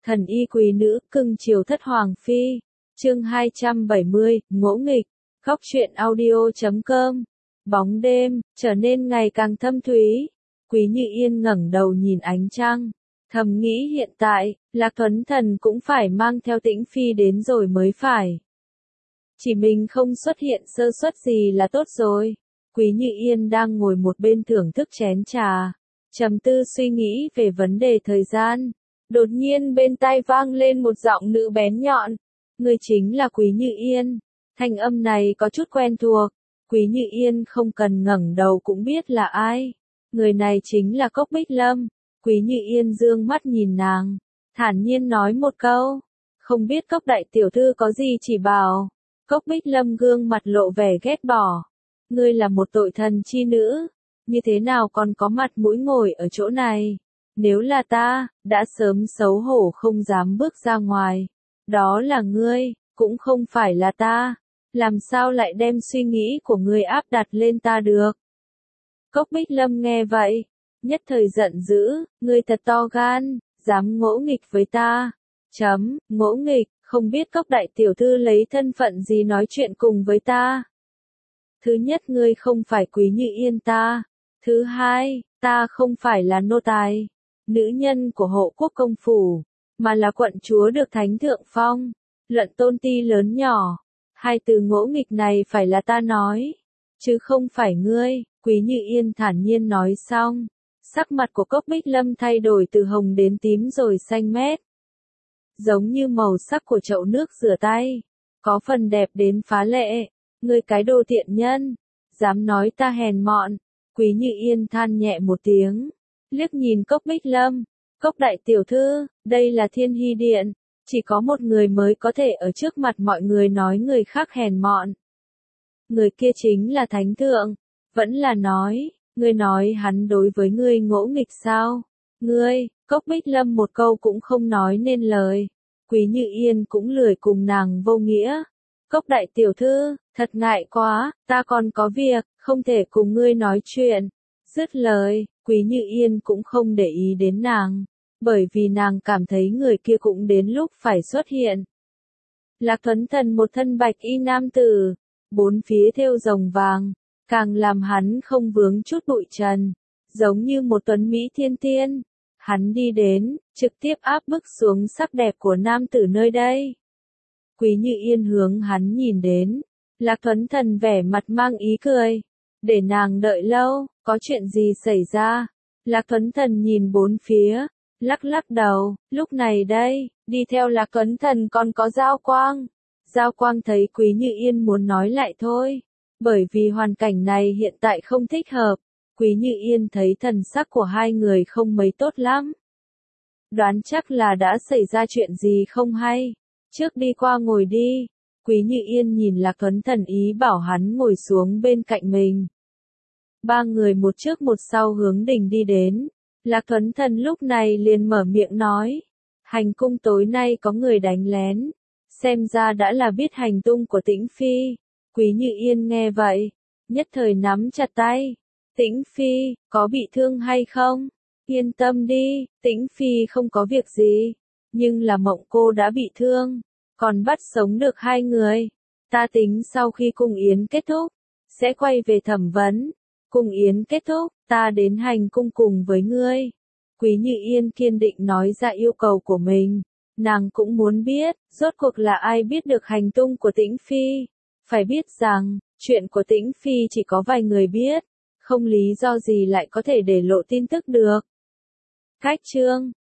Thần y quý nữ, cưng chiều thất hoàng phi. Chương 270, ngỗ nghịch. Góc truyện audio.com. Bóng đêm trở nên ngày càng thâm thúy. Quý Như Yên ngẩng đầu nhìn ánh trăng, thầm nghĩ hiện tại, Lạc Tuấn Thần cũng phải mang theo Tĩnh Phi đến rồi mới phải. Chỉ mình không xuất hiện sơ suất gì là tốt rồi. Quý Như Yên đang ngồi một bên thưởng thức chén trà, trầm tư suy nghĩ về vấn đề thời gian. Đột nhiên bên tai vang lên một giọng nữ bén nhọn. Người chính là Quý Như Yên. Thanh âm này có chút quen thuộc. Quý Như Yên không cần ngẩng đầu cũng biết là ai. Người này chính là Cốc Bích Lâm. Quý Như Yên dương mắt nhìn nàng, thản nhiên nói một câu. Không biết Cốc đại tiểu thư có gì chỉ bảo. Cốc Bích Lâm gương mặt lộ vẻ ghét bỏ. Ngươi là một tội thần chi nữ, như thế nào còn có mặt mũi ngồi ở chỗ này? Nếu là ta, đã sớm xấu hổ không dám bước ra ngoài. Đó là ngươi, cũng không phải là ta. Làm sao lại đem suy nghĩ của ngươi áp đặt lên ta được? Cốc Bích Lâm nghe vậy, nhất thời giận dữ, ngươi thật to gan, dám ngỗ nghịch với ta. Ngỗ nghịch, không biết Cốc đại tiểu thư lấy thân phận gì nói chuyện cùng với ta. Thứ nhất, ngươi không phải Quý Như Yên ta. Thứ hai, ta không phải là nô tài, nữ nhân của hộ quốc công phủ, mà là quận chúa được thánh thượng phong, luận tôn ti lớn nhỏ. Hai từ ngỗ nghịch này phải là ta nói, chứ không phải ngươi. Quý Như Yên thản nhiên nói xong, sắc mặt của Cốc Bích Lâm thay đổi từ hồng đến tím rồi xanh mét, giống như màu sắc của chậu nước rửa tay, có phần đẹp đến phá lệ. Ngươi cái đồ tiện nhân, dám nói ta hèn mọn. Quý Như Yên than nhẹ một tiếng, liếc nhìn Cốc Bích Lâm. Cốc đại tiểu thư, đây là Thiên Hy Điện, chỉ có một người mới có thể ở trước mặt mọi người nói người khác hèn mọn. Người kia chính là Thánh Thượng. Vẫn là nói, ngươi nói hắn đối với ngươi ngỗ nghịch sao? Ngươi, Cốc Bích Lâm một câu cũng không nói nên lời. Quý Như Yên cũng lười cùng nàng vô nghĩa. Cốc đại tiểu thư, thật ngại quá, ta còn có việc, không thể cùng ngươi nói chuyện. Dứt lời, Quý Như Yên cũng không để ý đến nàng, bởi vì nàng cảm thấy người kia cũng đến lúc phải xuất hiện. Lạc Tuấn Thần một thân bạch y nam tử, bốn phía thêu rồng vàng, càng làm hắn không vướng chút bụi trần, giống như một tuấn mỹ thiên tiên. Hắn đi đến, trực tiếp áp bức xuống sắc đẹp của nam tử nơi đây. Quý Như Yên hướng hắn nhìn đến, Lạc Tuấn Thần vẻ mặt mang ý cười. Để nàng đợi lâu, có chuyện gì xảy ra? Lạc Tuấn Thần nhìn bốn phía, lắc lắc đầu, lúc này đây, đi theo Lạc Tuấn Thần còn có Giao Quang. Giao Quang thấy Quý Như Yên muốn nói lại thôi, bởi vì hoàn cảnh này hiện tại không thích hợp. Quý Như Yên thấy thần sắc của hai người không mấy tốt lắm. Đoán chắc là đã xảy ra chuyện gì không hay. Trước đi qua ngồi đi. Quý Như Yên nhìn Lạc Tuấn Thần ý bảo hắn ngồi xuống bên cạnh mình. Ba người một trước một sau hướng đình đi đến. Lạc Tuấn Thần lúc này liền mở miệng nói. Hành cung tối nay có người đánh lén. Xem ra đã là biết hành tung của Tĩnh Phi. Quý Như Yên nghe vậy, nhất thời nắm chặt tay. Tĩnh Phi, có bị thương hay không? Yên tâm đi, Tĩnh Phi không có việc gì. Nhưng là Mộng cô đã bị thương, còn bắt sống được hai người. Ta tính sau khi cung yến kết thúc, sẽ quay về thẩm vấn. Cung yến kết thúc, ta đến hành cung cùng với ngươi. Quý Như Yên kiên định nói ra yêu cầu của mình. Nàng cũng muốn biết, rốt cuộc là ai biết được hành tung của Tĩnh Phi. Phải biết rằng, chuyện của Tĩnh Phi chỉ có vài người biết, không lý do gì lại có thể để lộ tin tức được. Cách chương